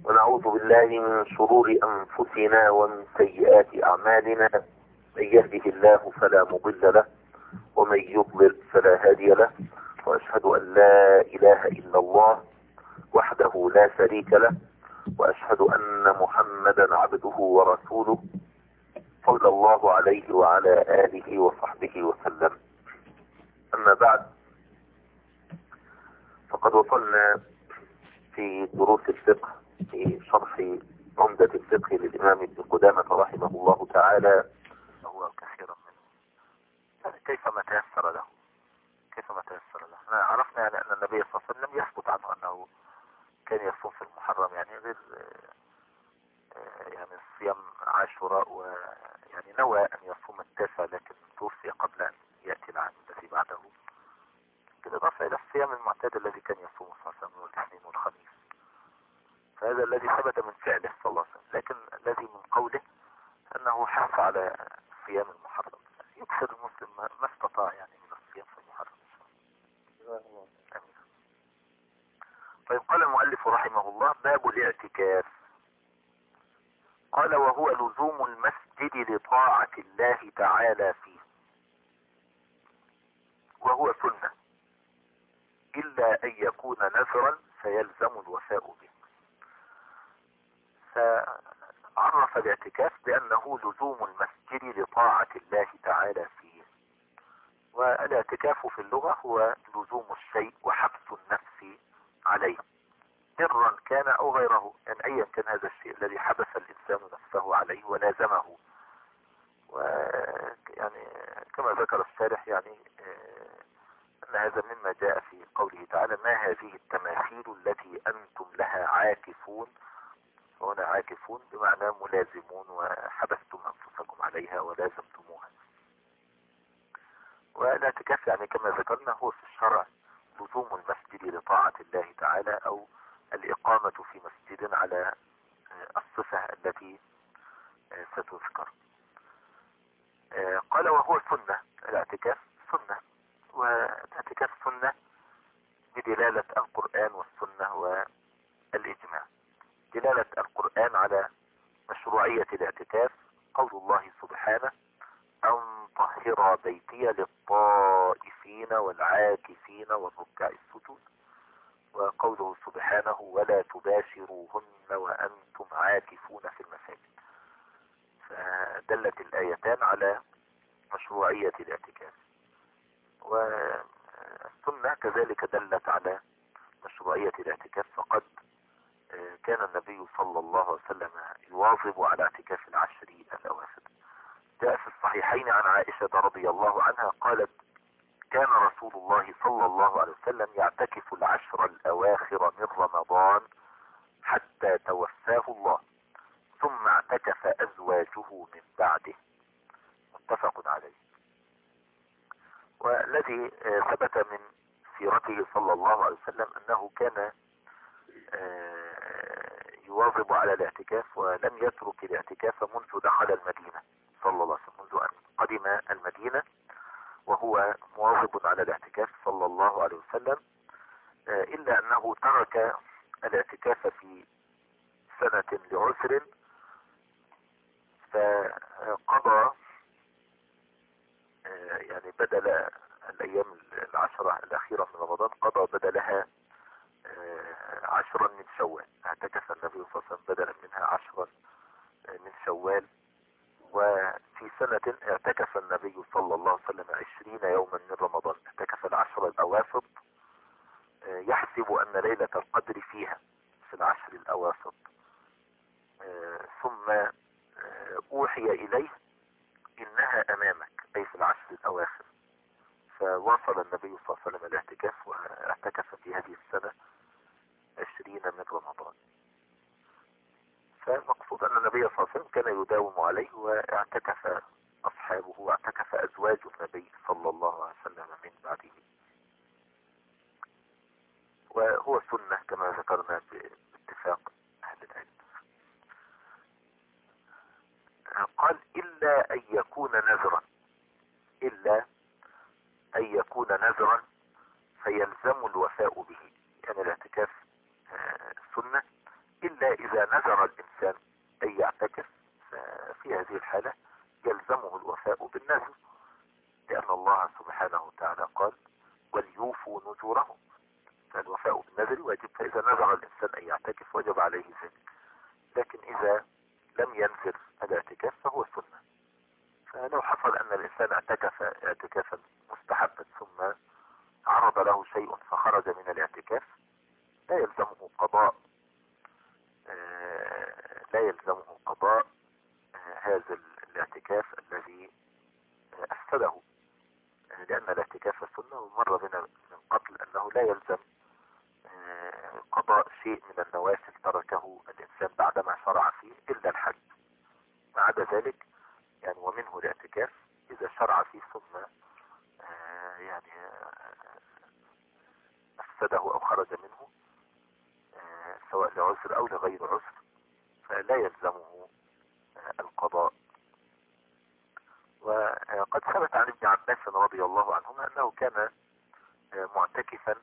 ونعوذ بالله من شرور أنفسنا ومن سيئات أعمالنا. من يهده الله فلا مضل له ومن يضلل فلا هادي له، وأشهد أن لا إله إلا الله وحده لا شريك له، وأشهد أن محمدا عبده ورسوله صلى الله عليه وعلى آله وصحبه وسلم. أما بعد، فقد وصلنا في دروس الفقه في شرح عمدة الفقه للإمام ابن قدامة رحمه الله تعالى، هو كثيرا منه كيفما تيسر له. احنا عرفنا أن النبي صلى الله عليه وسلم يثبت عنه أنه كان يصوم في المحرم، يعني غير يعني صيام عاشوراء، ويعني نوى أن يصوم التاسع لكن توفي قبل أن يأتي العام الذي بعده، بالإضافة إلى الصيام المعتاد الذي كان يصوم صلى الله عليه وسلم والاثنين والخميس. فهذا الذي ثبت من فعله صلى الله عليه وسلم، لكن الذي من قوله أنه حث على صيام المحرم. يكثر المسلم ما استطاع يعني من الصيام في المحرم. طيب، قال المؤلف رحمه الله: باب الاعتكاف. قال: وهو لزوم المسجد لطاعة الله تعالى فيه، وهو سنة إلا أن يكون نذرا فيلزم الوفاء به. فعرف الاعتكاف بأنه لزوم المسجد لطاعة الله تعالى فيه. والاعتكاف في اللغة هو لزوم الشيء وحبس النفس عليه، برا كان أو غيره، يعني أيا كان هذا الشيء الذي حبس الإنسان نفسه عليه ولازمه. ويعني كما ذكر الشارح يعني أن هذا مما جاء في قوله تعالى: ما هذه التماثيل التي أنتم لها عاكفون. هنا عاكفون بمعنى ملازمون، وحبستم أنفسكم عليها ولازمتموها. والاعتكاف يعني كما ذكرنا هو في الشرع لزوم المسجد لطاعة الله تعالى، أو الإقامة في مسجد على الصفة التي ستذكر. قال: وهو سنة. الاعتكاف سنة، والاعتكاف سنة بدلالة القرآن والسنة والإجماع. دلالة القرآن على مشروعية الاعتكاف قول الله سبحانه: أن طهر بيتي للطائفين والعاكفين والركع السجود. وقوله سبحانه: ولا تباشروهن وأنتم عاكفون في المساجد. فدلت الآيتان على مشروعية الاعتكاف. والسنة كذلك دلت على مشروعية الاعتكاف، فقد كان النبي صلى الله عليه وسلم يواظب على اعتكاف العشر الأواخر. جاء في الصحيحين عن عائشة رضي الله عنها قالت: كان رسول الله صلى الله عليه وسلم يعتكف العشر الأواخر من رمضان حتى توفاه الله، ثم اعتكف أزواجه من بعده. متفق عليه. والذي ثبت من سيرته صلى الله عليه وسلم أنه كان يواظب على الاعتكاف، ولم يترك الاعتكاف منذ دخل المدينة صلى الله عليه وسلم، منذ أن قدم المدينة وهو مواظب على الاعتكاف صلى الله عليه وسلم، إلا أنه ترك الاعتكاف في سنة لعسر، فقضى يعني بدل الأيام العشرة الأخيرة من رمضان قضى بدلها 10 من شوال. اعتكف النبي صلى الله عليه وسلم بدلا منها 10 من شوال. وفي سنة اعتكف النبي صلى الله عليه وسلم 20 يوما من رمضان، اعتكف العشر الأواسط، يحسب أن ليلة القدر فيها في العشر الأواسط. ثم أوحي إليه: إنها أمامك، أي في العشر الأواخر. فواصل النبي صلى الله عليه وسلم الاعتكاف، واعتكف في هذه السنة 20 من رمضان. فالمقصود أن النبي صلى الله عليه وسلم كان يداوم عليه، واعتكف أصحابه واعتكف أزواج النبي صلى الله عليه وسلم من بعده. وهو سنة كما ذكرنا باتفاق أهل العلم. قال: إلا أن يكون نذرا. إلا أن يكون نذرا فيلزم الوفاء به. يعني الاعتكاف سنة إلا إذا نذر الإنسان أن يعتكف ففي هذه الحالة يلزمه الوفاء بالنذر، لأن الله سبحانه وتعالى قال وليوفوا نذورهم، فالوفاء بالنذر واجب. فإذا نذر الإنسان أن يعتكف وجب عليه ذلك. لكن إذا لم ينذر الاعتكاف فهو سنة. فلو حصل أن الإنسان اعتكف اعتكافا مستحبا ثم عرض له شيء فخرج من الاعتكاف لا يلزمه قضاء هذا الاعتكاف الذي أفسده، لأن الاعتكاف سنة. ومر بنا من قبل أنه لا يلزم قضاء شيء من النوافل تركه الإنسان بعدما شرع فيه إلا الحج. ما عدا ذلك يعني ومنه الاعتكاف إذا شرع فيه ثم يعني أفسده أو خرج منه سواء لعذر أو لغير عذر فلا يلزمه القضاء. وقد ثبت عن ابن عباس رضي الله عنهما أنه كان معتكفا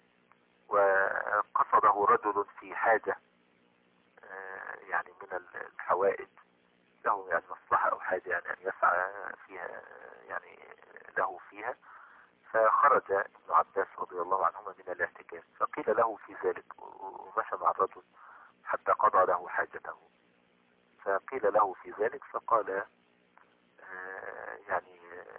وقصده رجل في حاجة يعني من الحوائج له، يعني مصلحة أو حاجة يعني أن يسعى فيها يعني له فيها، فخرج ابن عباس رضي الله عنهما من الاعتكاف فقيل له في ذلك، ومشى مع الرجل حتى قضى له حاجته، فقيل له في ذلك فقال يعني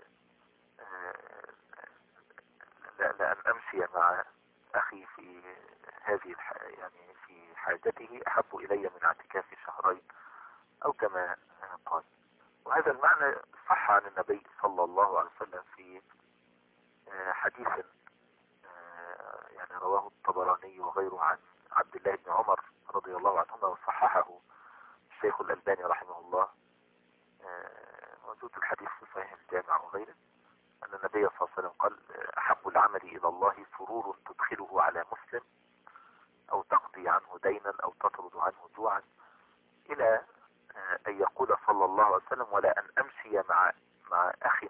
لأن أمشي مع أخي في هذه يعني في حاجته أحب إلي من اعتكاف شهرين أو كما قال. وهذا المعنى صح عن النبي صلى الله عليه وسلم في حديث يعني رواه الطبراني وغيره عن عبد الله بن عمر رضي الله عنهما وصححه الشيخ الألباني رحمه الله، موجود الحديث في صحيح الجامع وغيره، أن النبي صلى الله عليه وسلم قال أحب العمل إلى الله سرور تدخله على مسلم أو تقضي عنه دينا أو تطرد عنه جوعا، إلى أن يقول صلى الله عليه وسلم ولا أن أمشي مع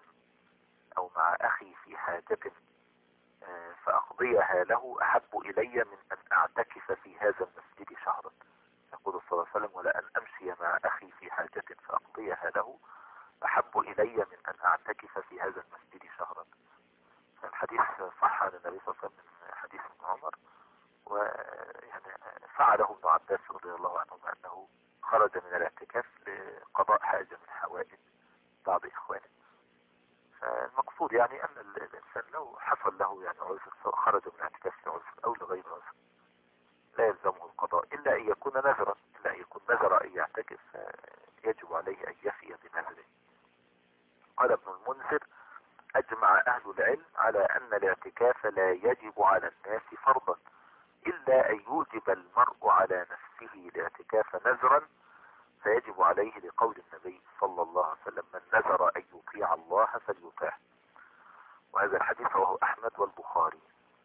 أخي في حاجة فأقضيها له أحب إلي من أن أعتكف في هذا المسجد شهرا. يقول صلى الله عليه وسلم ولا أن أمشي مع أخي في حاجة فأقضيها له أحب إلي من أن أعتكف في هذا المسجد شهرا. الحديث صح عن النبي صلى الله عليه وسلم من حديث ابن عمر، ويعني فعله ابن عباس رضي الله عنهما أنه خرج من الاعتكاف لقضاء حاجة من حوائج بعض إخوانه. فالمقصود يعني أن الإنسان لو حصل له يعني عذر سواء خرج من الاعتكاف لعذر أو لغير عذر لا يلزمه القضاء إلا أن يكون نذرا، إلا أن يكون نذر أن يعتكف يجب عليه أن يفي بنذره. قال ابن المنذر أجمع أهل العلم على أن الاعتكاف لا يجب على الناس فرضا إلا أن يوجب المرء على نفسه الاعتكاف نذرا فيجب عليه لقول النبي صلى الله عليه وسلم من نذر أن يطيع الله فليطيعه. وهذا الحديث رواه أحمد والبخاري.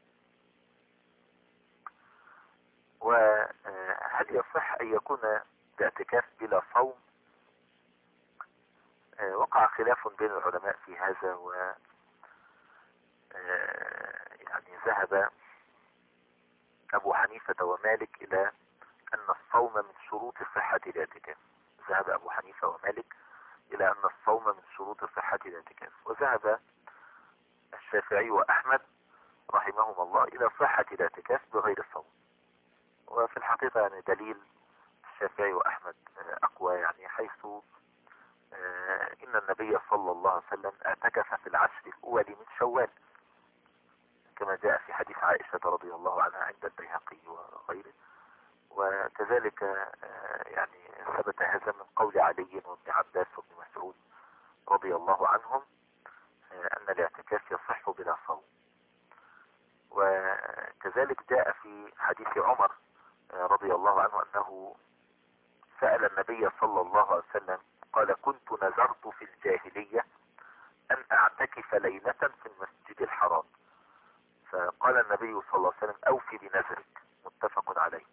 وهل يصح أن يكون الاعتكاف بلا صوم؟ وقع خلاف بين العلماء في هذا، و يعني ذهب أبو حنيفة ومالك إلى أن الصوم من شروط صحة الاعتكاف. ذهب أبو حنيفة ومالك إلى أن الصوم من شروط صحة الاعتكاف، وذهب الشافعي وأحمد رحمهم الله إلى صحة الاعتكاف بغير الصوم. وفي الحقيقة يعني دليل الشافعي وأحمد أقوى، يعني حيث إن النبي صلى الله عليه وسلم اعتكف في العشر الأول من شوال كما جاء في حديث عائشة رضي الله عنها عند البيهقي وغيره. وكذلك يعني ثبت هذا من قول علي وابن عباس وابن مسعود رضي الله عنهم أن الاعتكاف يصح بلا صوم. وكذلك جاء في حديث عمر رضي الله عنه أنه سأل النبي صلى الله عليه وسلم قال كنت نذرت في الجاهلية أن أعتكف ليلة في المسجد الحرام، فقال النبي صلى الله عليه وسلم أوفي بنذرك، متفق عليه.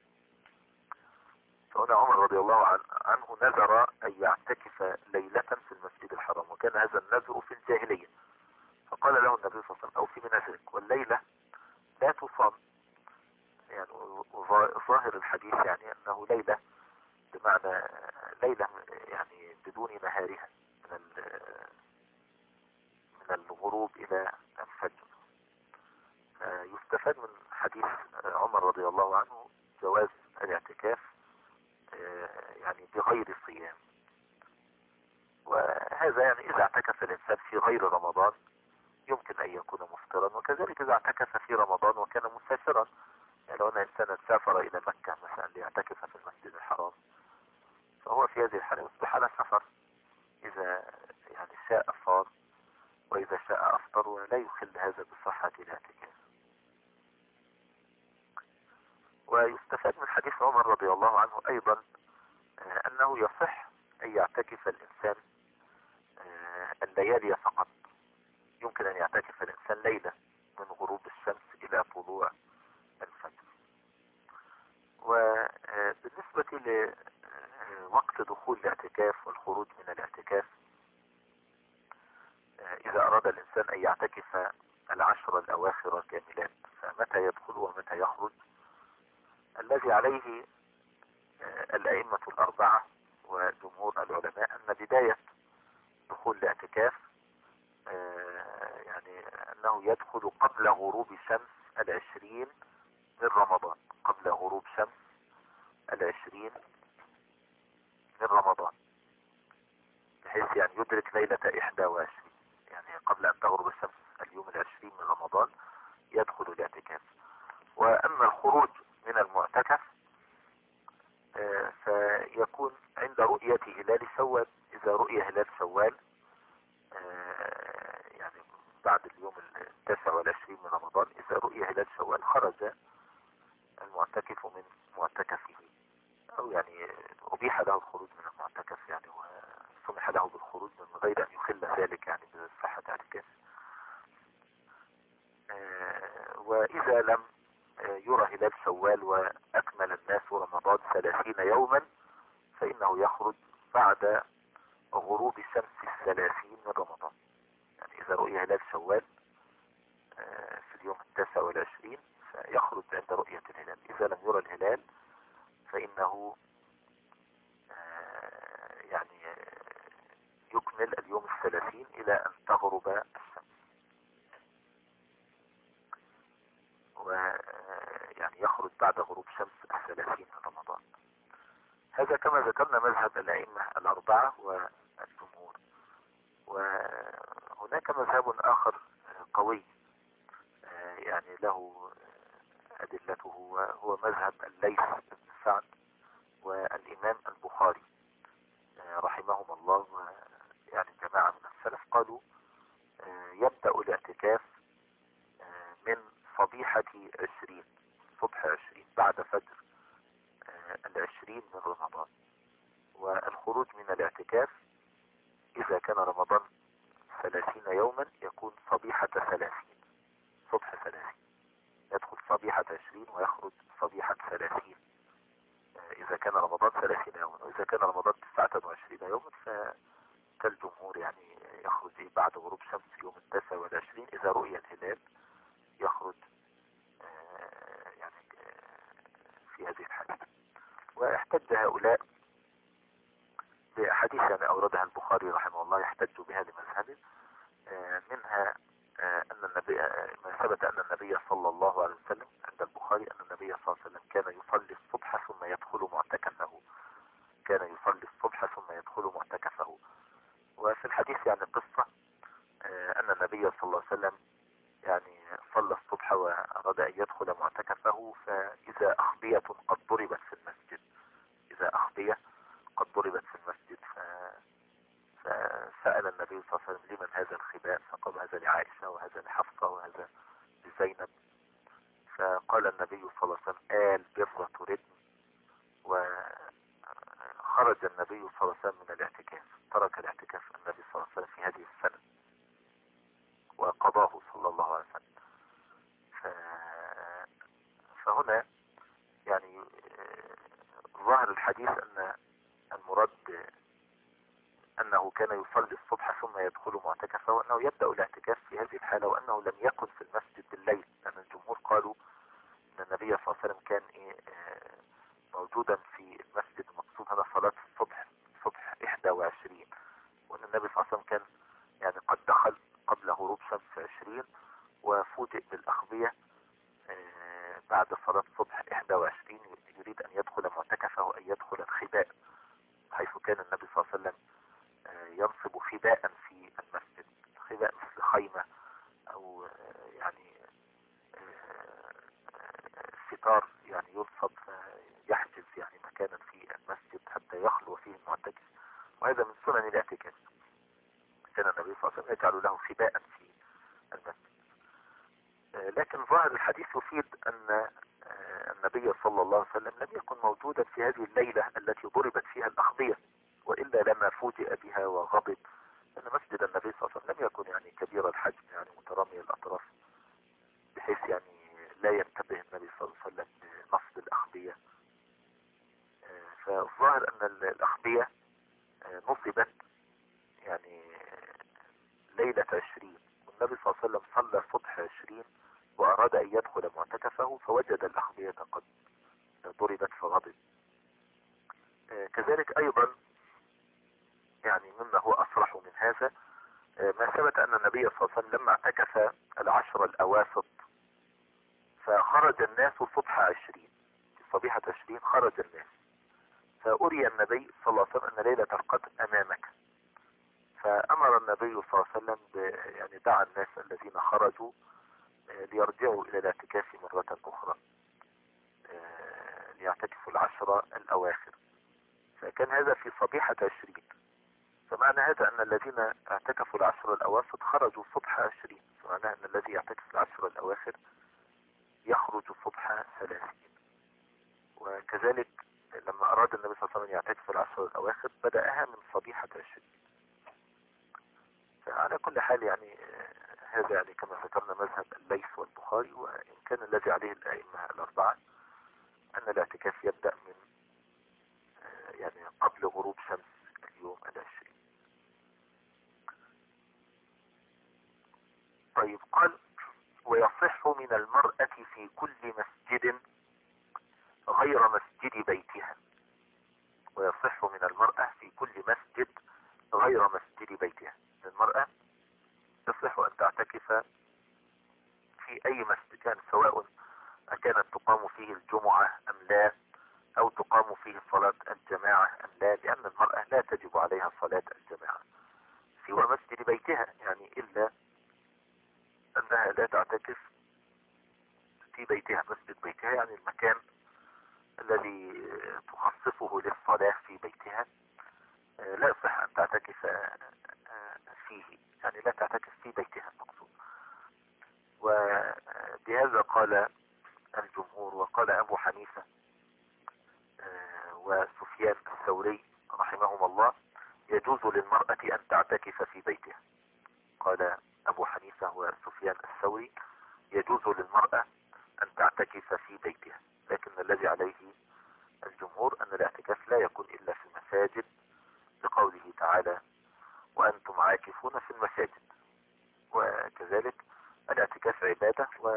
فهنا عمر رضي الله عنه نذر أن يعتكف ليلة في المسجد الحرام، وكان هذا النذر في الجاهلية، فقال له النبي صلى الله عليه وسلم أوفي بنذرك، والليلة لا تصام، يعني ظاهر الحديث يعني أنه ليلة على ليلة يعني بدون نهارها من الغروب إلى الفجر. يستفاد من حديث عمر رضي الله عنه جواز الاعتكاف يعني بغير صيام. وهذا يعني إذا اعتكف الإنسان في غير رمضان يمكن أن يكون مفطرا، وكذلك إذا اعتكف في رمضان وكان مسافرا. يعني لو أن إنسانا سافر إلى مكة مثلا ليعتكف في المسجد الحرام فهو في هذه الحالة يصبح على سفر، إذا يعني شاء صام وإذا شاء أفطر، ولا يخل هذا بصحة الاعتكاف. ويستفاد من حديث عمر رضي الله عنه أيضا أنه يصح أن يعتكف الإنسان الليالي فقط. يمكن أن يعتكف الإنسان ليلة من غروب الشمس إلى طلوع الفجر. وبالنسبة لوقت دخول الاعتكاف والخروج من الاعتكاف، إذا أراد الإنسان أن يعتكف العشر الأواخر كاملات فمتى يدخل ومتى يخرج؟ الذي عليه الأئمة الأربعة وجمهور العلماء أن بداية دخول الاعتكاف يعني أنه يدخل قبل غروب شمس 20 من رمضان، قبل غروب شمس 20 من رمضان، بحيث يعني يدرك ليلة 21، يعني قبل أن تغرب الشمس اليوم 20 من رمضان يدخل الاعتكاف. وأما الخروج من المعتكف فيكون عند رؤية هلال شوال. إذا رؤي هلال شوال يعني بعد اليوم 29 من رمضان، إذا رؤي هلال شوال خرج المعتكف من معتكفه، أو يعني أبيح له الخروج من المعتكف يعني، وسمح له بالخروج من غير أن يخل ذلك يعني بصحة اعتكافه. وإذا لم يرى هلال شوال وأكمل الناس رمضان 30 يوما فإنه يخرج بعد غروب شمس 30 من رمضان. يعني إذا رؤي هلال شوال في اليوم 29 فيخرج عند رؤية الهلال. إذا لم يرى الهلال فإنه يعني يكمل اليوم 30 إلى أن تغرب الشمس، ويعني يخرج بعد غروب شمس 30 من رمضان. هذا كما ذكرنا مذهب الأئمة الأربعة والجمهور. وهناك مذهب آخر قوي يعني له أدلته، وهو مذهب الليث بن سعد والإمام البخاري رحمهم الله. يعني جماعة من السلف قالوا يبدأ الاعتكاف من صبيحة 20، صبح 20 بعد فجر 20 من رمضان. والخروج من الاعتكاف إذا كان رمضان 30 يوما يكون صبيحة 30، صبح 30، يدخل صبيحة 20 ويخرج صبيحة 30 إذا كان رمضان 30 يوما. وإذا كان رمضان 29 يوما فكالجمهور يعني يخرج بعد غروب شمس يوم 29 إذا رؤي الهلال، يخرج يعني في هذه الحالة. واحتج هؤلاء بأحاديث يعني أوردها البخاري رحمه الله يحتج بها لمذهبه، منها أن النبي ما ثبت أن النبي صلى الله عليه وسلم عند البخاري أن النبي صلى الله عليه وسلم كان يصلي الصبح ثم يدخل معتكفه، كان يصلي الصبح ثم يدخل معتكفه. وفي الحديث يعني قصة أن النبي صلى الله عليه وسلم يعني صلى الصبح وأراد أن يدخل معتكفه، فإذا أخبية قد ضربت في المسجد، إذا أخبية قد ضربت في المسجد فسأل النبي صلى الله عليه وسلم لمن هذا الخباء؟ فقال هذا لعائشة وهذا لحفصة وهذا لزينب. فقال النبي صلى الله عليه وسلم آل بر تردن. وخرج النبي صلى الله عليه وسلم من الاعتكاف، ترك الاعتكاف النبي صلى الله عليه وسلم في هذه السنة وقضاه صلى الله عليه وسلم. فهنا يعني ظاهر الحديث أن المراد أنه كان يصلي الصبح ثم يدخل معتكفه، وأنه يبدأ الاعتكاف في هذه الحالة، وأنه لم يكن في المسجد بالليل، لأن الجمهور قالوا أن النبي صلى الله عليه وسلم كان موجودا في المسجد المقصود المقصود هنا صلاة الصبح، صبح 21، وأن النبي صلى الله عليه وسلم كان يعني قد دخل قبل غروب شمس 20 وفوجئ بالأخبية بعد صلاة الصبح 21، يريد أن يدخل معتكفه، أن يدخل الخباء، حيث كان النبي صلى الله عليه وسلم ينصب خباء في المسجد، خباء مثل خيمة أو يعني ستار يعني ينصب يحجز يعني مكانا في المسجد حتى يخلو فيه المعتكف، وهذا من سنن الاعتكاف. كان النبي صلى الله عليه وسلم يجعل له خباء في المسجد. لكن ظاهر الحديث يفيد أن النبي صلى الله عليه وسلم لم يكن موجودا في هذه الليلة التي ضربت فيها الأخبية، وإلا لما فوجئ بها وغضب، أن مسجد النبي صلى الله عليه وسلم لم يكن يعني كبير الحجم يعني مترامي الأطراف، بحيث يعني لا ينتبه النبي صلى الله عليه وسلم لنصب الأخبية. فالظاهر أن الأخبية نصبت يعني ليلة 20، والنبي صلى الله عليه وسلم صلى صبح 20 وأراد أن يدخل معتكفه فوجد الأخبية قد ضربت فغضب. كذلك أيضا يعني مما هو أصرح من هذا ما ثبت أن النبي صلى الله عليه وسلم لما اعتكف العشر الأواسط فخرج الناس صبح 20، في صبيحة 20 خرج الناس، فأري النبي صلى الله عليه وسلم أن ليلة القدر أمامك، فأمر النبي صلى الله عليه وسلم يعني دعا الناس الذين خرجوا ليرجعوا إلى الاعتكاف مرة أخرى، ليعتكفوا العشر الأواخر، فكان هذا في صبيحة 20، فمعنى هذا أن الذين اعتكفوا العشر الأواسط خرجوا صبح 20، فمعنى أن الذي يعتكف العشر الأواخر يخرج صبح 30. وكذلك لما أراد النبي صلى الله عليه وسلم يعتكف العشر الأواخر بدأها من صبيحة 20. فعلى كل حال يعني هذا يعني كما ذكرنا مذهب الليث والبخاري، وإن كان الذي عليه الأئمة الأربعة أن الاعتكاف يبدأ من يعني قبل غروب شمس اليوم 20. طيب قال ويصح من المرأة في كل مسجد غير مسجد بيتها، ويصح من المرأة في كل مسجد غير مسجد بيتها، المرأة يصح أن تعتكف في أي مسجد كان، سواء كانت تقام فيه الجمعة أم لا، أو تقام فيه صلاة الجماعة أم لا، لأن المرأة لا تجب عليها صلاة الجماعة سوى مسجد بيتها، يعني إلا أنها لا تعتكف في بيتها، مسجد بيتها يعني المكان الذي تخصصه للصلاة في بيتها، لا يصح أن تعتكف فيه، يعني لا تعتكف في بيتها المقصود. وبهذا قال الجمهور، وقال أبو حنيفة وسفيان الثوري رحمهم الله يجوز للمرأة أن تعتكف في بيتها. قال أبو حنيفة وسفيان الثوري يجوز للمرأة أن تعتكف في بيتها، لكن الذي عليه الجمهور أن الاعتكاف لا يكون إلا في المساجد، لقوله تعالى وأنتم عاكفون في المساجد. وكذلك الاعتكاف عبادة، و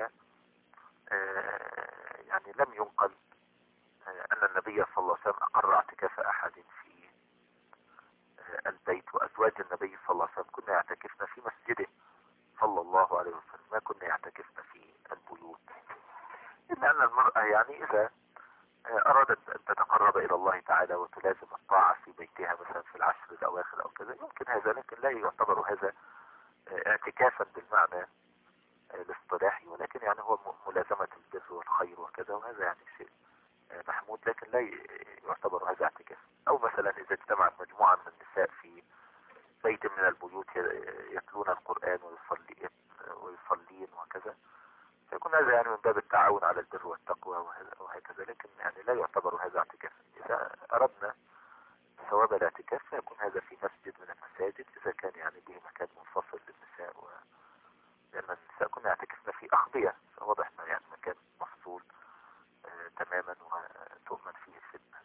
يعني لم ينقل أن النبي صلى الله عليه وسلم أقر اعتكاف أحد في البيت، وأزواج النبي صلى الله عليه وسلم كنا يعتكفن في مسجده صلى الله عليه وسلم، ما كنا يعتكفن في البيوت، إلا أن المرأة يعني إذا أرادت أن تتقرب إلى الله تعالى وتلازم الطاعة في بيتها مثلا في العشر الأواخر أو كذا يمكن هذا، لكن لا يعتبر هذا اعتكافا بالمعنى الاصطلاحي، ولكن يعني هو ملازمة البر والخير وكذا، وهذا يعني شيء محمود، لكن لا يعتبر هذا اعتكاف. أو مثلا إذا اجتمعت مجموعة من النساء في بيت من البيوت يتلون القرآن ويصلين وكذا، فيكون هذا يعني من باب التعاون على البر والتقوى وهكذا، لكن يعني لا يعتبر هذا اعتكاف. إذا أردنا ثواب الاعتكاف فيكون هذا في مسجد من المساجد، إذا كان يعني به مكان منفصل للنساء، لأن النساء كنا يعتكفن في أخبية، فواضح أنه يعني مكان مفصول تماما وتؤمن فيه الفتنة.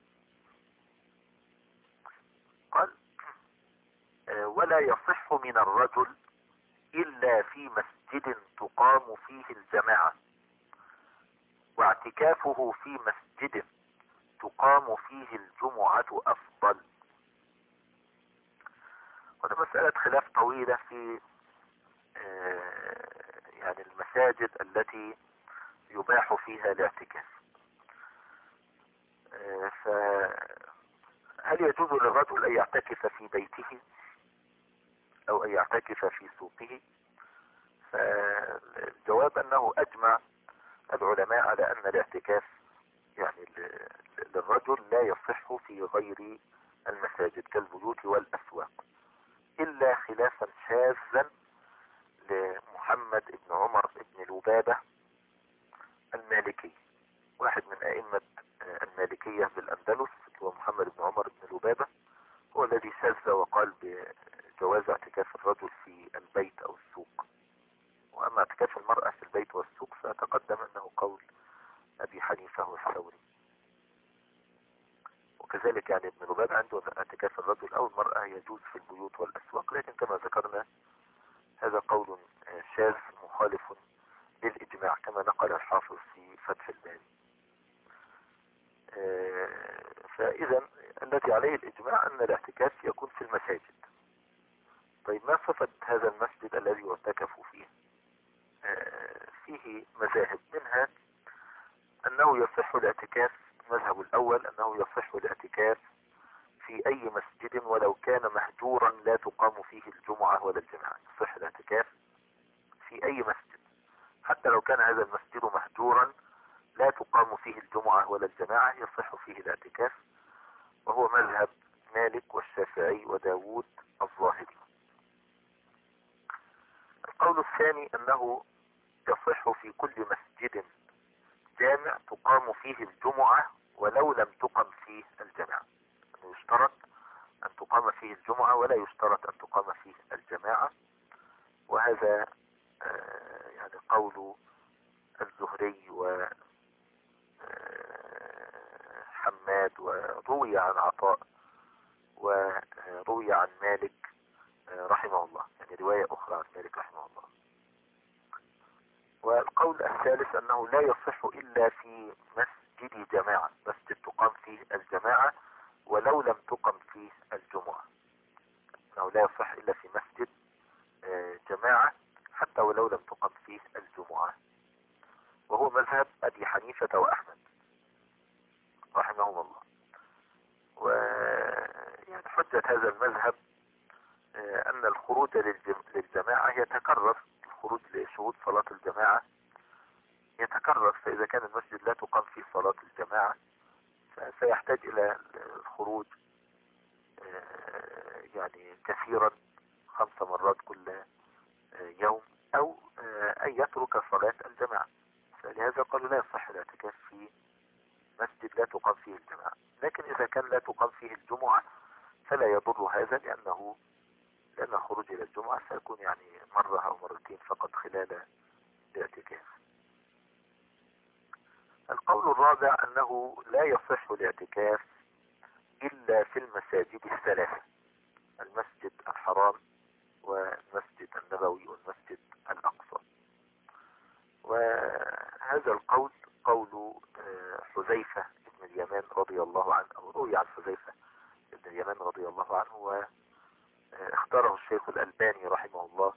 قال ولا يصح من الرجل إلا في مسجد تقام فيه الجماعة، واعتكافه في مسجد تقام فيه الجمعة أفضل. وده مسألة خلاف طويلة في يعني المساجد التي يباح فيها الاعتكاف. فهل يجوز للرجل أن يعتكف في بيته أو أن يعتكف في سوقه؟ فالجواب أنه أجمع العلماء على أن الاعتكاف يعني للرجل لا يصح في غير المساجد كالبيوت والأسواق، إلا خلافا شاذا لمحمد بن عمر بن لبابة المالكي، واحد من أئمة المالكية بالأندلس، هو محمد بن عمر بن لبابة، هو الذي شذ وقال بجواز اعتكاف الرجل في البيت أو السوق. وأما اعتكاف المرأة في البيت والسوق فتقدم أنه قول أبي حنيفة والثوري. وكذلك يعني ابن لبابة عنده اعتكاف الرجل أو المرأة يجوز في البيوت والأسواق، لكن كما ذكرنا هذا قول شاذ مخالف للإجماع كما نقل الحافظ في فتح الباري. فإذا الذي عليه الإجماع أن الاعتكاف يكون في المساجد. طيب ما صفة هذا المسجد الذي يعتكف فيه؟ فيه مذاهب، منها أنه يصح الاعتكاف، المذهب الأول أنه يصح الاعتكاف في أي مسجد ولو كان مهجورا لا تقام فيه الجمعة ولا الجماعة. يصح الاعتكاف في أي مسجد حتى لو كان هذا المسجد مهجورا لا تقام فيه الجمعة ولا الجماعة، يصح فيه الاعتكاف، وهو مذهب مالك والشافعي وداود الظاهري. القول الثاني أنه يصح في كل مسجد جامع تقام فيه الجمعة ولو لم تقم فيه الجماعة. يشترط أن تقام فيه الجمعة ولا يشترط أن تقام فيه الجماعة، وهذا يعني قول الزهري وحماد وروي عن عطاء وروي عن مالك رحمه الله، يعني رواية أخرى عن مالك رحمه الله. والقول الثالث أنه لا يصح إلا في مسجد جماعة، مسجد تقام فيه الجماعة ولو لم تقم فيه الجمعة، أنه لا يصح إلا في مسجد جماعة حتى ولو لم تقم فيه الجمعة، وهو مذهب أبي حنيفة وأحمد رحمهم الله. ويعني حجة هذا المذهب أن الخروج للجماعة يتكرر، الخروج لشهود صلاة الجماعة يتكرر، فإذا كان المسجد لا تقام فيه صلاة الجماعة فسيحتاج إلى الخروج يعني كثيرا 5 مرات كل يوم، أو أن يترك صلاة الجماعة. فلهذا قالوا لا يصح الاعتكاف في مسجد لا تقام فيه الجماعة. لكن إذا كان لا تقام فيه الجمعة فلا يضر هذا، لأن الخروج إلى الجمعة سيكون يعني مرة أو مرتين فقط خلال الاعتكاف. القول الرابع أنه لا يصح الاعتكاف إلا في المساجد الثلاثة، المسجد الحرام والمسجد النبوي والمسجد الأقصى. وهذا القول قول حذيفة بن اليمان رضي الله عنه، أو روي عن حذيفة بن اليمان رضي الله عنه، واختاره الشيخ الألباني رحمه الله.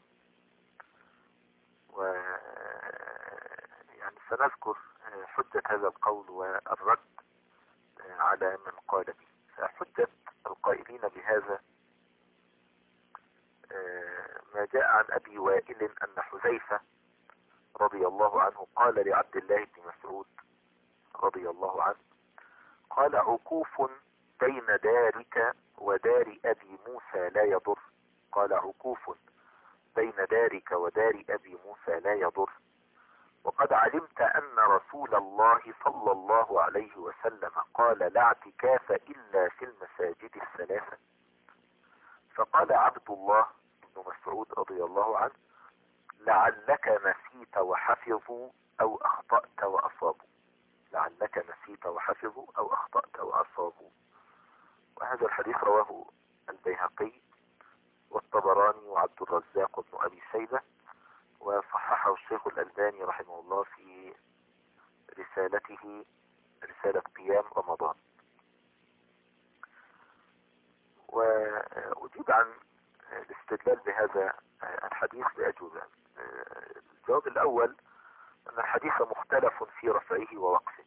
و يعني سنذكر حجة هذا القول والرد على من قال به. فحجة القائلين بهذا ما جاء عن أبي وائل أن حذيفة رضي الله عنه قال لعبد الله بن مسعود رضي الله عنه، قال عكوف بين دارك ودار أبي موسى لا يضر. قال عكوف بين دارك ودار أبي موسى لا يضر، وقد علمت أن رسول الله صلى الله عليه وسلم قال لا اعتكاف إلا في المساجد الثلاثة. فقال عبد الله بن مسعود رضي الله عنه لعلك نسيت وحفظوا أو أخطأت وأصابوا، لعلك نسيت وحفظوا أو أخطأت وأصابوا. وهذا الحديث رواه البيهقي والطبراني وعبد الرزاق وابن أبي شيبة، وصححه الشيخ الألباني رحمه الله في رسالته رسالة قيام رمضان. هذا الحديث بأجوبة. الجواب الأول أن الحديث مختلف في رفعه ووقفه،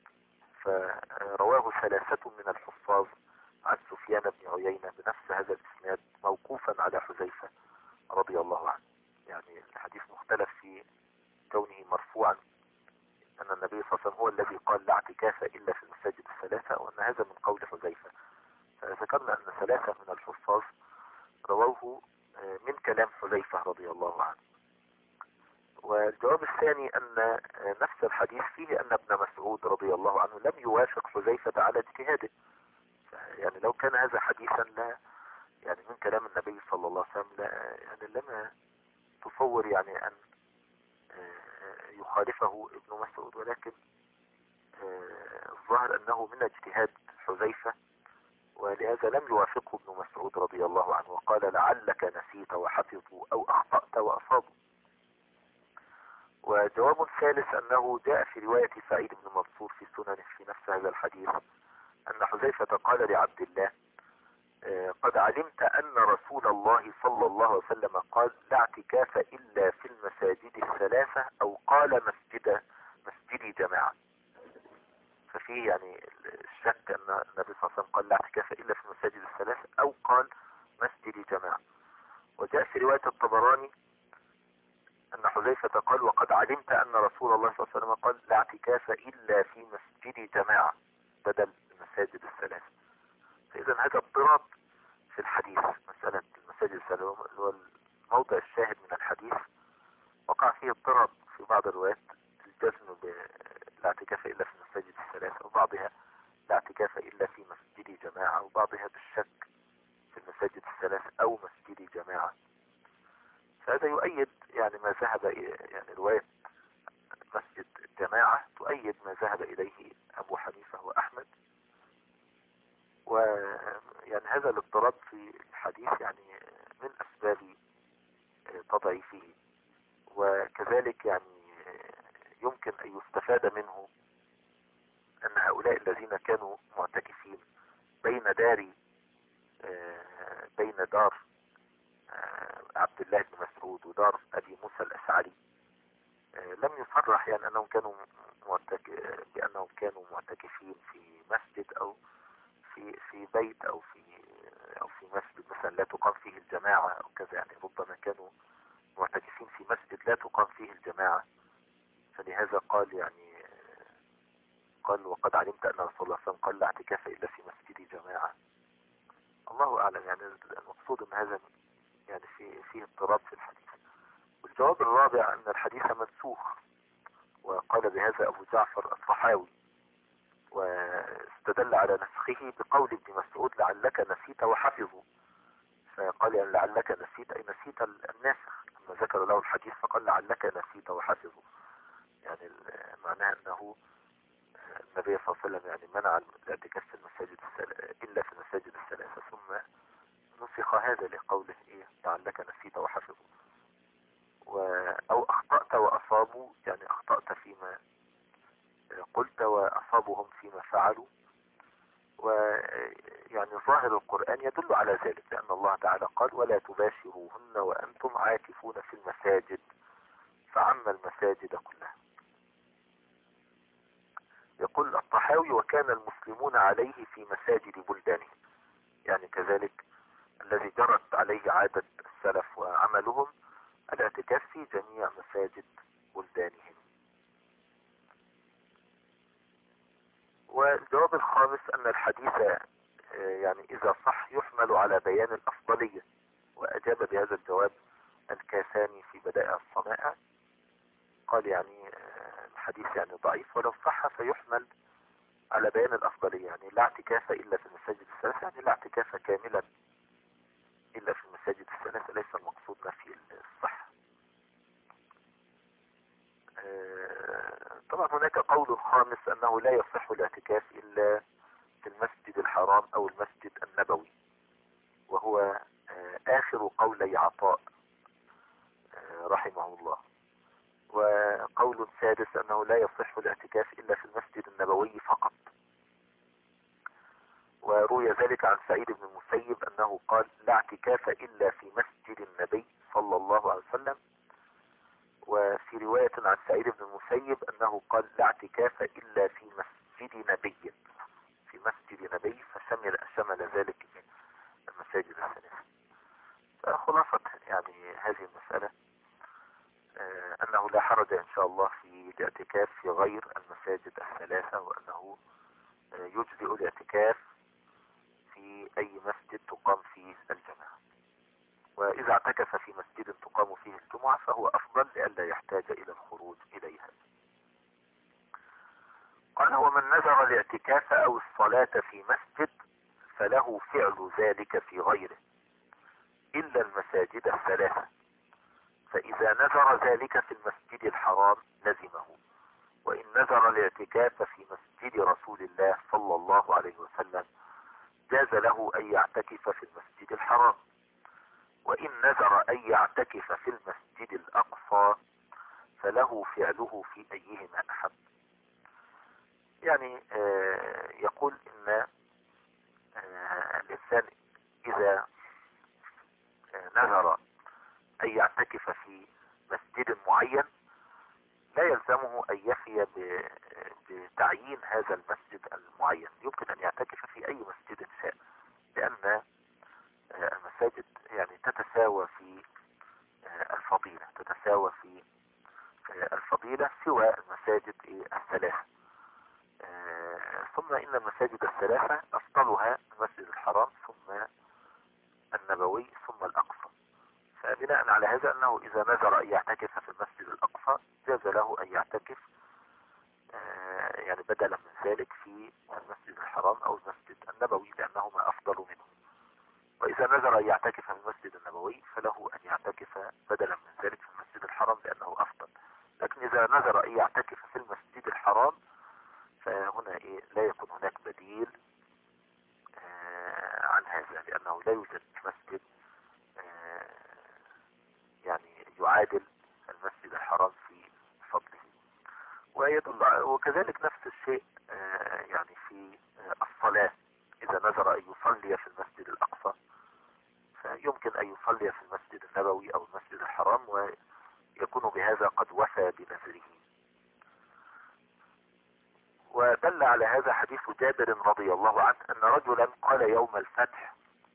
فرواه ثلاثة من الحفاظ عن سفيان بن عيينة بنفس هذا الإسناد موقوفا على حذيفة رضي الله عنه. يعني الحديث مختلف في كونه مرفوعا أن النبي صلى الله عليه وسلم هو الذي قال لا اعتكاف إلا في المساجد الثلاثة، وأن هذا من قول حذيفة. فذكرنا أن ثلاثة من الحفاظ رووه من كلام حذيفة رضي الله عنه. والجواب الثاني أن نفس الحديث فيه أن ابن مسعود رضي الله عنه لم يوافق حذيفة على اجتهاده. يعني لو كان هذا حديثا لا يعني من كلام النبي صلى الله عليه وسلم لا يعني لما تصور يعني أن يخالفه ابن مسعود، ولكن الظاهر أنه من اجتهاد حذيفة، ولهذا لم يوافقه ابن مسعود رضي الله عنه وقال لعلك نسيت وحفظوا أو أخطأت وأصابوا. وجواب ثالث أنه جاء في رواية سعيد بن منصور في سننه في نفس هذا الحديث أن حذيفة قال لعبد الله قد علمت أن رسول الله صلى الله عليه وسلم قال لا اعتكاف إلا في المساجد الثلاثة، أو قال مسجدي جماعة. ففي يعني الشك أن النبي صلى الله عليه وسلم قال لا اعتكاف إلا في المساجد الثلاثة أو قال مسجدي جماعة. وجاء في رواية الطبراني أن حذيفة قال وقد علمت أن رسول الله صلى الله عليه وسلم قال لا اعتكاف إلا في مسجدي جماعة بدل المساجد الثلاثة. فإذا هذا اضطراب في الحديث، مسألة المساجد الثلاثة اللي هو الموضع الشاهد من الحديث وقع فيه اضطراب في بعض الروايات، الجزم بالاعتكاف إلا في المساجد الثلاثة، وبعضها لا اعتكاف إلا في مسجدي جماعة، وبعضها بالشك في المساجد الثلاثة أو مسجدي جماعة. فهذا يؤيد يعني ما ذهب يعني رواية مسجد الجماعة تؤيد ما ذهب إليه أبو حنيفة وأحمد. ويعني هذا الاضطراب في الحديث يعني من أسباب تضعيفه. وكذلك يعني يمكن أن يستفاد منه أن هؤلاء الذين كانوا معتكفين بين دار عبد الله بن مسعود ودار أبي موسى الأشعري لم يصرح يعني بأنهم كانوا معتكفين في مسجد أو في بيت أو في مسجد مثلا لا تقام فيه الجماعة أو كذا. يعني ربما كانوا معتكفين في مسجد لا تقام فيه الجماعة، فلهذا قال يعني قال وقد علمت أن رسول الله صلى الله عليه وسلم قال لا اعتكاف إلا في مسجدي جماعة. الله أعلم. يعني المقصود أن هذا يعني فيه اضطراب في الحديث. والجواب الرابع أن الحديث منسوخ، وقال بهذا أبو جعفر الطحاوي، واستدل على نسخه بقول ابن مسعود لعلك نسيت وحفظوا. فقال يعني لعلك نسيت أي نسيت الناسخ، لما ذكر له الحديث فقال لعلك نسيت وحفظوا. يعني معناه أنه النبي صلى الله عليه وسلم يعني منع الاعتكاف في المساجد إلا في المساجد الثلاثة، ثم نسخ هذا لقوله لعلك نسيت وحفظوا. أو أخطأت وأصابوا، يعني أخطأت فيما قلت وأصابهم فيما فعلوا. ويعني ظاهر القرآن يدل على ذلك، لأن الله تعالى قال ولا تباشروهن وأنتم عاكفون في المساجد، فعم المساجد كلها. يقول الطحاوي وكان المسلمون عليه في مساجد بلدانهم، يعني كذلك الذي جرت عليه عادة السلف وعملهم الاعتكاف في جميع مساجد بلدانهم. والجواب الخامس أن الحديث يعني إذا صح يحمل على بيان الأفضلية، وأجاب بهذا الجواب الكاساني في بدائع الصنائع. قال يعني الحديث يعني ضعيف، ولو صح فيحمل على بيان الأفضلية، يعني لا اعتكاف إلا في المساجد الثلاثة، يعني لا اعتكاف كاملا إلا في المساجد الثلاثة، ليس المقصود نفي الصحة. طبعا هناك قول خامس أنه لا يصح الاعتكاف إلا في المسجد الحرام أو المسجد النبوي، وهو آخر قولي عطاء رحمه الله. وقول سادس أنه لا يصح الاعتكاف إلا في المسجد النبوي فقط. وروي ذلك عن سعيد بن المسيب أنه قال لا اعتكاف إلا في مسجد النبي صلى الله عليه وسلم. وفي رواية عن سعيد بن المسيب أنه قال لا اعتكاف إلا في مسجد نبي، في مسجد نبي، فشمل ذلك المساجد الثلاثة. فخلاصة يعني هذه المسألة أنه لا حرج إن شاء الله في الاعتكاف في غير المساجد الثلاثة، وأنه يجزئ الاعتكاف في أي مسجد تقام فيه الجماعة. وإذا اعتكف في مسجد تقام فيه الجمعة فهو أفضل لئلا يحتاج إلى الخروج إليها. قال ومن نذر الاعتكاف أو الصلاة في مسجد فله فعل ذلك في غيره إلا المساجد الثلاثة، فإذا نذر ذلك في المسجد الحرام لزمه. وإن نذر الاعتكاف في مسجد رسول الله صلى الله عليه وسلم جاز له أن يعتكف في المسجد الحرام. وإن نذر أن يعتكف في المسجد الأقصى فله فعله في أيهما أحب. يعني يقول إن الإنسان إذا نذر أن يعتكف في مسجد معين لا يلزمه أن يفي بتعيين هذا المسجد المعين، يمكن أن يعتكف في أي مسجد شاء، لأن المساجد يعني تتساوى في الفضيلة، تتساوى في الفضيلة سوى المساجد الثلاثة. ثم إن المساجد الثلاثة أفضلها المسجد الحرام ثم النبوي ثم الأقصى. فبناء على هذا أنه إذا نذر أن يعتكف في المسجد الأقصى جاز له أن يعتكف يعني بدلا من ذلك في المسجد الحرام أو المسجد النبوي لأنهما أفضل منه. وإذا نذر أن يعتكف في المسجد النبوي فله أن يعتكف بدلا من ذلك في المسجد الحرام لأنه أفضل. لكن إذا نذر أن يعتكف في المسجد الحرام فهنا لا يكون هناك بديل عن هذا، لأنه لا يوجد مسجد يعني يعادل المسجد الحرام في فضله. وكذلك نفس الشيء يعني في الصلاة، إذا نذر أن يصلي في المسجد الأقصى فيمكن أن يصلي في المسجد النبوي أو المسجد الحرام ويكون بهذا قد وفى بنذره. ودل على هذا حديث جابر رضي الله عنه أن رجلا قال يوم الفتح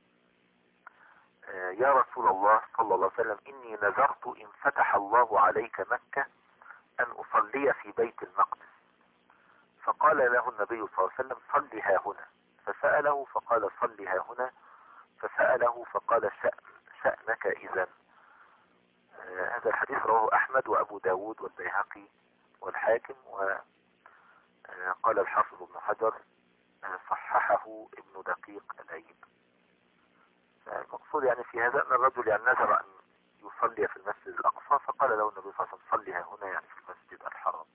يا رسول الله صلى الله عليه وسلم إني نذرت إن فتح الله عليك مكة أن أصلي في بيت المقدس. فقال له النبي صلى الله عليه وسلم صلها هنا. فسأله فقال صلها هنا. فسأله فقال شأنك إذن. هذا الحديث رواه أحمد وأبو داود والبيهقي والحاكم، وقال الحافظ ابن حجر صححه ابن دقيق العيد. المقصود يعني في هذا أن الرجل يعني نذر أن يصلي في المسجد الأقصى فقال له النبي صلى الله عليه وسلم صلها هنا يعني في المسجد الحرام.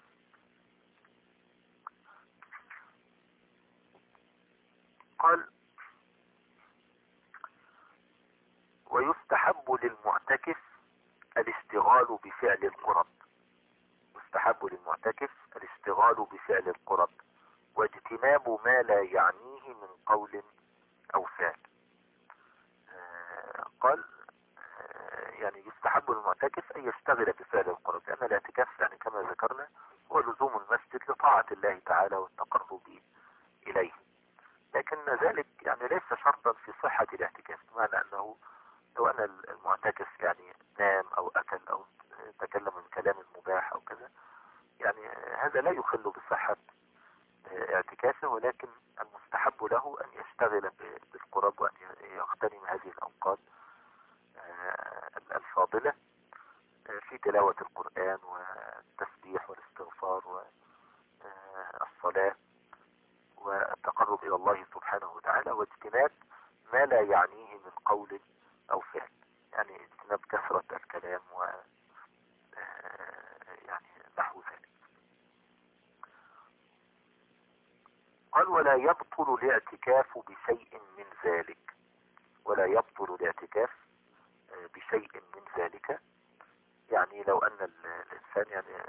قال ويستحب للمعتكف الاشتغال بفعل القرب. يستحب للمعتكف الاشتغال بفعل القرب واجتناب ما لا يعنيه من قول أو فعل. قال يعني يستحب للمعتكف أن يشتغل بفعل القرب، لأن الاعتكاف يعني كما ذكرنا هو لزوم المسجد لطاعة الله تعالى والتقرب إليه. لكن ذلك يعني ليس شرطا في صحة الاعتكاف، بمعنى أنه لو أن المعتكف يعني نام أو أكل أو تكلم من كلام مباح أو كذا يعني هذا لا يخل بصحة اعتكافه، ولكن المستحب له أن يشتغل بالقرب وأن يغتنم هذه الأوقات الفاضلة في تلاوة القرآن والتسبيح والاستغفار والصلاة والتقرب إلى الله سبحانه وتعالى، واجتناب ما لا يعنيه من قول أو فعل، يعني اجتناب كثرة الكلام و يعني نحو ذلك. قال ولا يبطل الاعتكاف بشيء من ذلك. ولا يبطل الاعتكاف بشيء من ذلك، يعني لو أن الإنسان يعني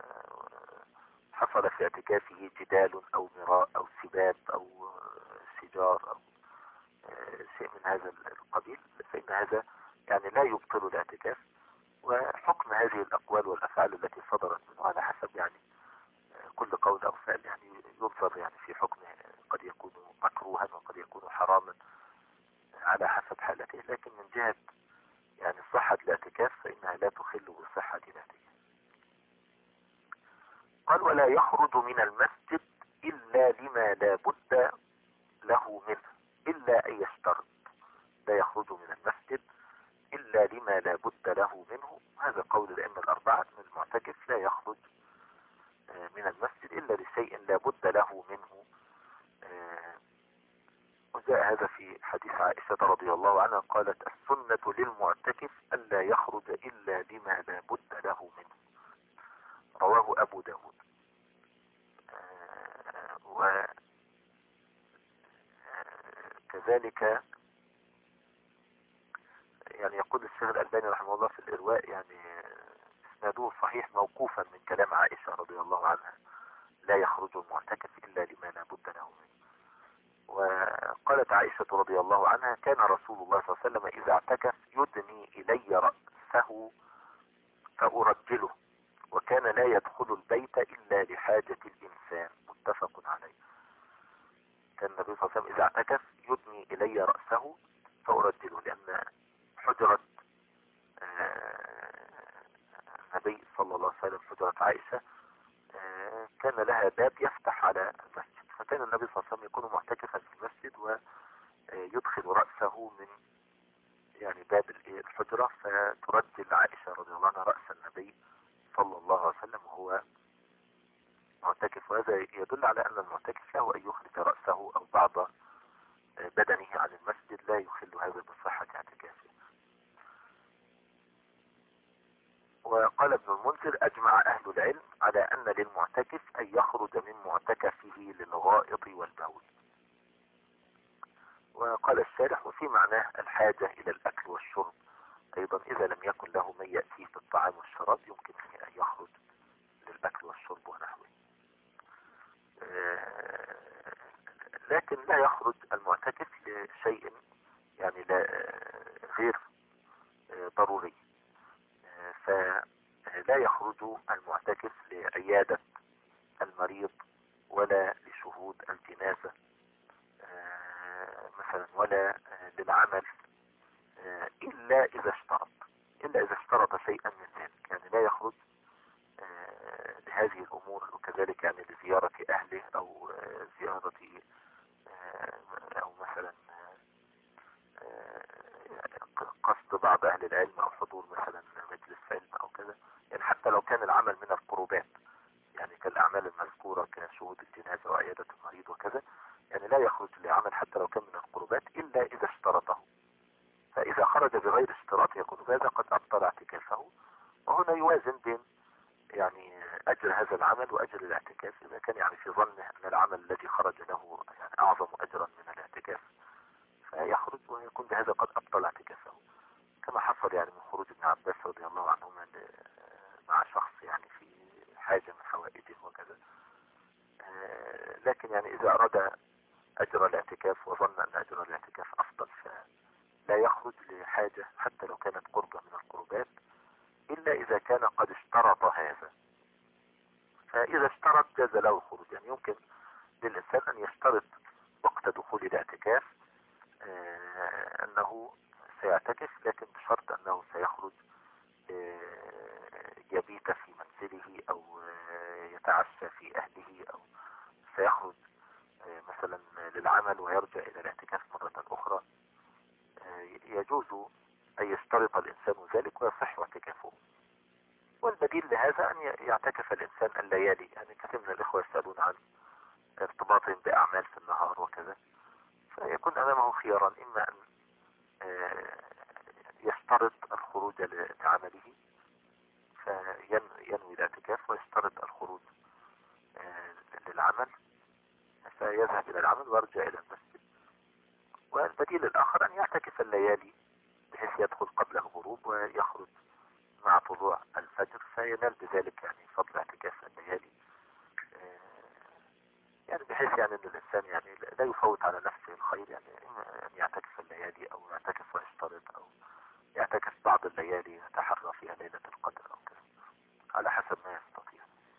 حصل في اعتكافه جدال أو مراء أو سباب أو أحجار أو شيء من هذا القبيل، فإن هذا يعني لا يبطل الاعتكاف. وحكم هذه الأقوال والأفعال التي صدرت منه على حسب يعني كل قول أو فعل يعني ينظر يعني في حكمه، قد يكون مكروها وقد يكون حراما على حسب حالته. لكن من جهة يعني صحة الاعتكاف فإنها لا تخل بصحة الاعتكاف. قال ولا يخرج من المسجد إلا لما لا بد له منه إلا أن يشترط. لا يخرج من المسجد إلا لما لا بد له منه. هذا قول الأئمة الأربعة من المعتكف لا يخرج من المسجد إلا لشيء لا بد له منه. وجاء هذا في حديث عائشة رضي الله عنها قالت السنة للمعتكف ألا يخرج إلا لما لا بد له منه. رواه أبو داود. وكذلك يعني يقول الشيخ الألباني رحمه الله في الإرواء يعني اسناده صحيح موقوفا من كلام عائشة رضي الله عنها لا يخرج المعتكف إلا لما لا بد له منه. وقالت عائشة رضي الله عنها كان رسول الله صلى الله عليه وسلم إذا اعتكف يدني إلي رأسه فأرجله وكان لا يدخل البيت إلا لحاجة الإنسان. متفق عليه. كان النبي صلى الله عليه وسلم إذا اعتكف يدني إلي رأسه فأرجله، لأن حجرة النبي صلى الله عليه وسلم حجرة عائشة كان لها باب يفتح على المسجد، فكان النبي صلى الله عليه وسلم يكون معتكفا في المسجد ويدخل رأسه من يعني باب الحجرة فترجل عائشة رضي الله عنها رأس النبي صلى الله عليه وسلم وهو معتكف. وهذا يدل على أن المعتكف له أن يخرج رأسه أو بعض بدنه عن المسجد لا يخل هذا بصحة اعتكافه. وقال ابن المنذر أجمع أهل العلم على أن للمعتكف أن يخرج من معتكفه للغائط والبول. وقال الشارح وفي معناه الحاجة إلى الأكل والشرب أيضا إذا لم يكن له من يأتيه في الطعام والشراب يمكن أن يخرج للأكل والشرب ونحوه. لكن لا يخرج المعتكف لشيء يعني غير ضروري. فلا يخرج المعتكف لعيادة المريض ولا لشهود الجنازة مثلا ولا للعمل إلا إذا اشترط شيئا من ذلك. يعني لا يخرج لهذه الأمور، وكذلك يعني لزيارة أهله أو زيارة أو مثلا قصد بعض أهل العلم أو حضور مثلا مجلس علم أو كذا. يعني حتى لو كان العمل من القربات يعني كالأعمال المذكورة كشهود الجنازة وعيادة المريض وكذا، يعني لا يخرج لعمل حتى لو كان من القربات إلا إذا اشترطه. فإذا خرج بغير اشتراط يكون هذا قد أبطل اعتكافه. وهنا يوازن بين يعني أجر هذا العمل وأجر الاعتكاف. إذا كان يعني في ظنه أن العمل الذي خرج له يعني أعظم أجرا من الاعتكاف فيخرج ويكون بهذا قد أبطل اعتكافه، كما حصل يعني من خروج ابن عباس رضي الله عنهما مع شخص يعني في حاجة من حوائجه وكذا. لكن يعني إذا أراد أجر الاعتكاف وظن أن أجر الاعتكاف أفضل فلا يخرج لحاجة حتى لو كانت قربة من القربات إلا إذا كان قد اشترط هذا. فإذا اشترط جاز له الخروج. يعني يمكن للإنسان أن يشترط وقت دخول الاعتكاف أنه سيعتكف، لكن بشرط أنه سيخرج يبيت في منزله أو يتعشى في أهله أو سيخرج مثلا للعمل ويرجع إلى الاعتكاف مرة أخرى. يجوز أن يشترط الإنسان ذلك ويصح اعتكافه. والبديل لهذا أن يعتكف الإنسان الليالي. يعني كثير من الإخوة يسألون عن ارتباطهم بأعمال في النهار وكذا، فيكون أمامه خيارا: إما أن يشترط الخروج لعمله فينوي الاعتكاف ويشترط الخروج للعمل فيذهب إلى العمل ويرجع إلى المسجد. والبديل الآخر أن يعتكف الليالي بحيث يدخل قبل الغروب ويخرج مع طلوع الفجر فينال بذلك يعني فضل اعتكاف الليالي. يعني بحيث يعني ان الانسان يعني لا يفوت على نفسه الخير، يعني ان يعتكف الليالي او يعتكف ويشترط او يعتكف بعض الليالي يتحرى فيها ليلة القدر او كذا على حسب ما يستطيع.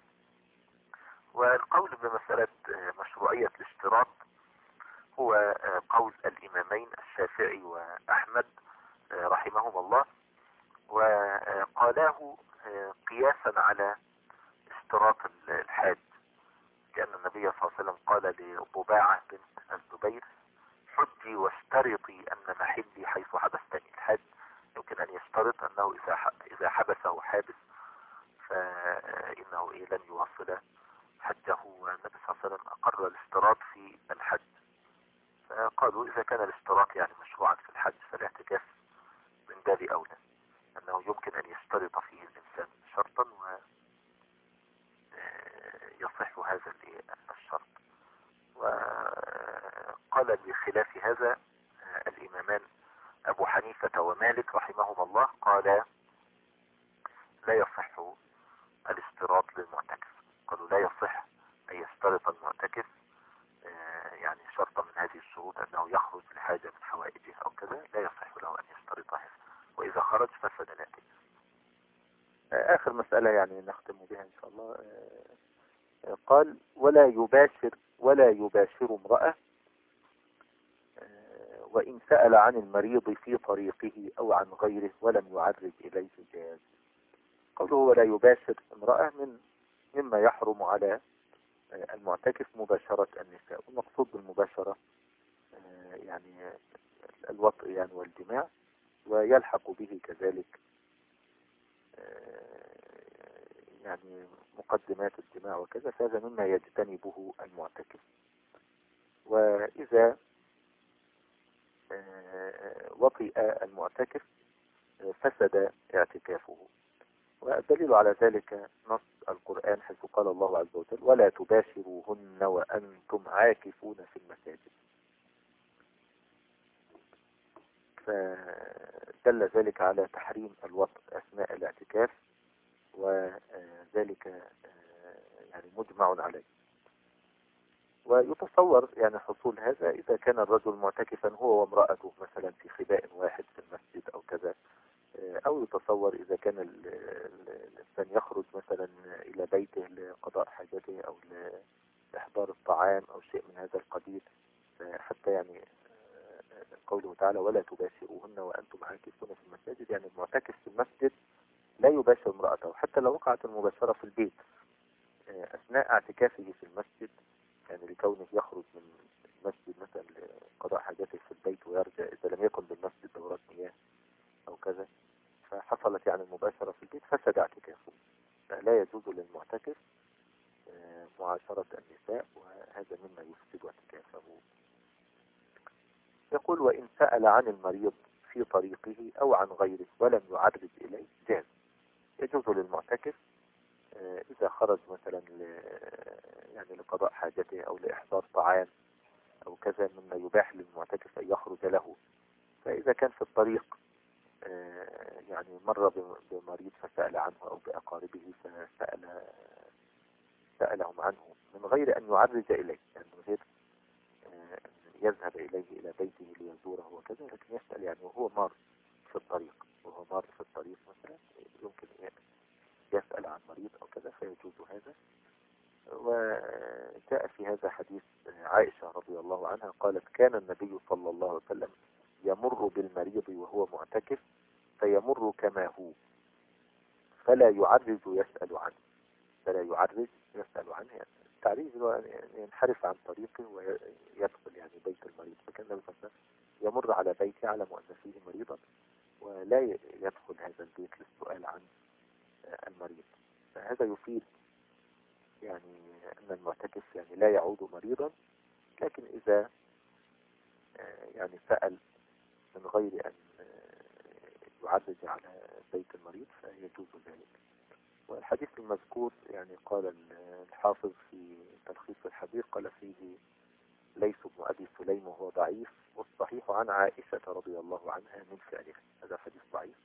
والقول بمسألة مشروعية الاشتراط هو قول الامامين الشافعي واحمد رحمهما الله، وقالاه قياسا على اشتراط الحاج، كأن النبي صلى الله عليه وسلم قال لضباعة بنت الزبير: حجي واشترطي أن محلي حيث حبستني. الحاج يمكن أن يشترط أنه إذا حبسه حابس فإنه لن يواصل حجه، والنبي صلى الله عليه وسلم أقر الاشتراط في الحج. فقالوا إذا كان الاشتراط يعني مشروعا في الحج فالاعتكاف من باب أولى، أنه يمكن أن يشترط فيه الإنسان شرطا ويصح هذا الشرط. وقال بخلاف هذا الإمامان أبو حنيفة ومالك رحمهما الله، قال لا يصح الاشتراط للمعتكف. قالوا لا يصح أن يشترط المعتكف يعني شرطا من هذه الشروط أنه يخرج لحاجة من حوائجه أو كذا، لا يصح له أن يشترط هذا، وإذا خرج فسد الاعتكاف. آخر مسألة يعني نختم بها إن شاء الله. قال ولا يباشر امرأة وإن سأل عن المريض في طريقه أو عن غيره ولم يعرج إليه جاز. قوله ولا يباشر امرأة مما يحرم على المعتكف مباشرة النساء، والمقصود بالمباشرة يعني الوطء يعني والجماع، ويلحق به كذلك يعني مقدمات الجماع وكذا، فهذا مما يجتنبه المعتكف. وإذا وطئ المعتكف فسد اعتكافه. والدليل على ذلك نص القرآن حيث قال الله عز وجل ولا تباشروهن وأنتم عاكفون في المساجد. فدل ذلك على تحريم الوطء أثناء الاعتكاف، وذلك يعني مجمع عليه. ويتصور يعني حصول هذا إذا كان الرجل معتكفا هو وامرأته مثلا في خباء واحد في المسجد أو كذا، أو يتصور إذا كان الإنسان يخرج مثلا إلى بيته لقضاء حاجته أو لإحضار الطعام أو شيء من هذا القبيل، حتى يعني قوله تعالى ولا تباشروهن وأنتم عاكفون في المساجد، يعني المعتكف في المسجد لا يباشر امرأته، حتى لو وقعت المباشرة في البيت أثناء اعتكافه في المسجد، يعني لكونه يخرج من المسجد مثلا لقضاء حاجته في البيت ويرجع، إذا لم يكن بالمسجد دورات مياه أو كذا، فحصلت يعني المباشرة في البيت فسد اعتكافه. فلا يجوز للمعتكف معاشرة النساء، وهذا مما يفسد اعتكافه. يقول وإن سأل عن المريض في طريقه أو عن غيره ولم يعرج إليه جاز. يجوز للمعتكف إذا خرج مثلا يعني لقضاء حاجته أو لإحضار طعام أو كذا مما يباح للمعتكف أن يخرج له، فإذا كان في الطريق يعني مر بمريض فسأل عنه أو بأقاربه سألهم عنه من غير أن يعرج إليه، يعني من غير أن يذهب إليه إلى بيته ليزوره وكذا، لكن يسأل يعني وهو مار في الطريق، مثلا يمكن يسأل عن مريض أو كذا فيجوز هذا. وجاء في هذا حديث عائشة رضي الله عنها قالت كان النبي صلى الله عليه وسلم يمر بالمريض وهو معتكف فيمر كما هو فلا يعرج يسأل عنه، يعني التعريج هو ينحرف عن طريقه ويدخل يعني بيت المريض، فكان النبي صلى الله عليه وسلم يمر على بيته يعلم أن فيه مريضا ولا يدخل هذا البيت للسؤال عن المريض. فهذا يفيد يعني أن المعتكف يعني لا يعود مريضا، لكن إذا يعني سأل من غير أن يعرج على بيت المريض فيجوز ذلك. والحديث المذكور يعني قال الحافظ في تلخيص الحديث قال فيه ليس بن أبي سليم وهو ضعيف، والصحيح عن عائشة رضي الله عنها من فعلها. هذا حديث ضعيف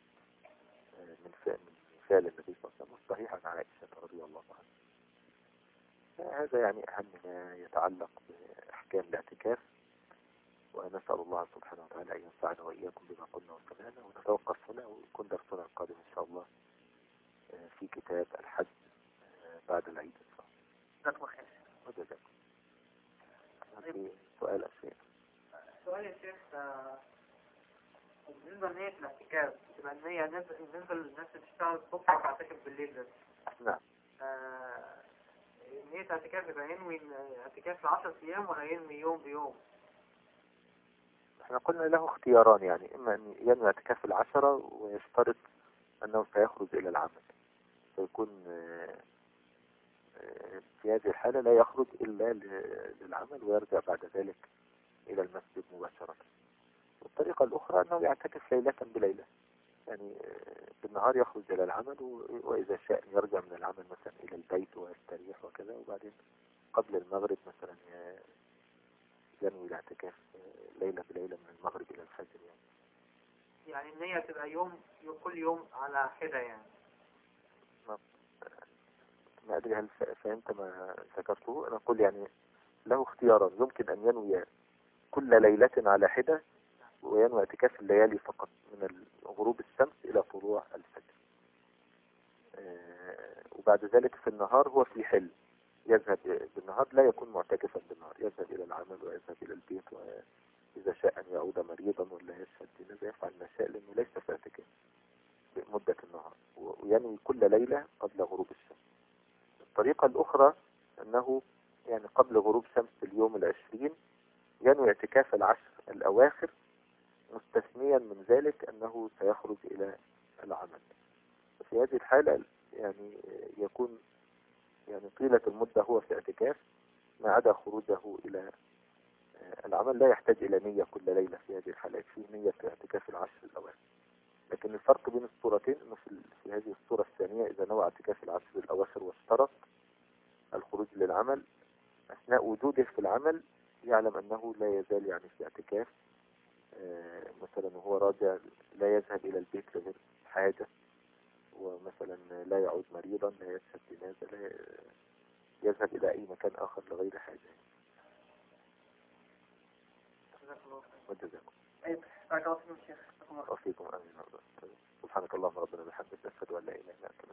من فعل النبي صلى الله عليه وسلم، والصحيح عن عائشة رضي الله عنها. هذا يعني أهم ما يتعلق بأحكام الاعتكاف. ونسأل الله سبحانه وتعالى أن ينفعنا وإياكم بما قلنا وسمعنا، ونتوقف هنا ويكون درسنا القادم إن شاء الله في كتاب الحج بعد العيد إن شاء الله. جزاكم خير. وجزاكم. في سؤال أخير. سؤال يا شيخ، بالنسبة لنية الاعتكاف تبقى النية بالنسبة للناس اللي بتشتغل الصبح وتعتكف بالليل بس. نعم. نية الاعتكاف يبقى ينوي اعتكاف 10 أيام ولا ينوي يوم بيوم؟ احنا قلنا له اختياران، يعني إما أن ينوي اعتكاف 10 ويشترط أنه سيخرج إلى العمل، فيكون في هذه الحالة لا يخرج إلا للعمل ويرجع بعد ذلك إلى المسجد مباشرة. والطريقة الأخرى أنه يعتكف ليلة بليلة، يعني بالنهار يخرج إلى العمل وإذا شاء يرجع من العمل مثلا إلى البيت ويستريح وكذا، وبعدين قبل المغرب مثلا ينوي الاعتكاف ليلة بليلة من المغرب إلى الفجر. يعني النية تبقى كل يوم على حدة يعني. ما أدري هل فهمت ما ذكرته. أنا أقول يعني له اختيارا، يمكن أن ينوي كل ليلة على حدة وينوي اعتكاف الليالي فقط من غروب الشمس إلى طلوع الفجر، وبعد ذلك في النهار هو في حل يذهب بالنهار، لا يكون معتكفا بالنهار، يذهب إلى العمل ويذهب إلى البيت، وإذا شاء أن يعود مريضا ولا يشهد جنازة يفعل ما شاء، لأنه ليس في اعتكاف مدة النهار، وينوي كل ليلة قبل غروب الشمس. الطريقة الأخرى أنه يعني قبل غروب شمس اليوم 20 ينوي اعتكاف 10 الأواخر، مستثنيا من ذلك أنه سيخرج إلى العمل. في هذه الحالة يعني يكون يعني طيلة المدة هو في اعتكاف ما عدا خروجه إلى العمل، لا يحتاج إلى نية كل ليلة. في هذه الحالة فيه نية في اعتكاف 10 الأواخر. لكن الفرق بين الصورتين أنه في هذه الصورة الثانية إذا نوى اعتكاف 10 الأواخر واشترط الخروج للعمل، أثناء وجوده في العمل يعلم أنه لا يزال يعني في اعتكاف، مثلا وهو راجع لا يذهب إلى البيت لغير حاجة، ومثلا لا يعود مريضا، لا يشهد جنازة، لا يذهب إلى أي مكان آخر لغير حاجة. وجزاكم. بارك الله فيكم شيخ. وفيكم آمين. سبحانك اللهم ربنا وبحمدك، أشهد أن لا إله إلا أنت.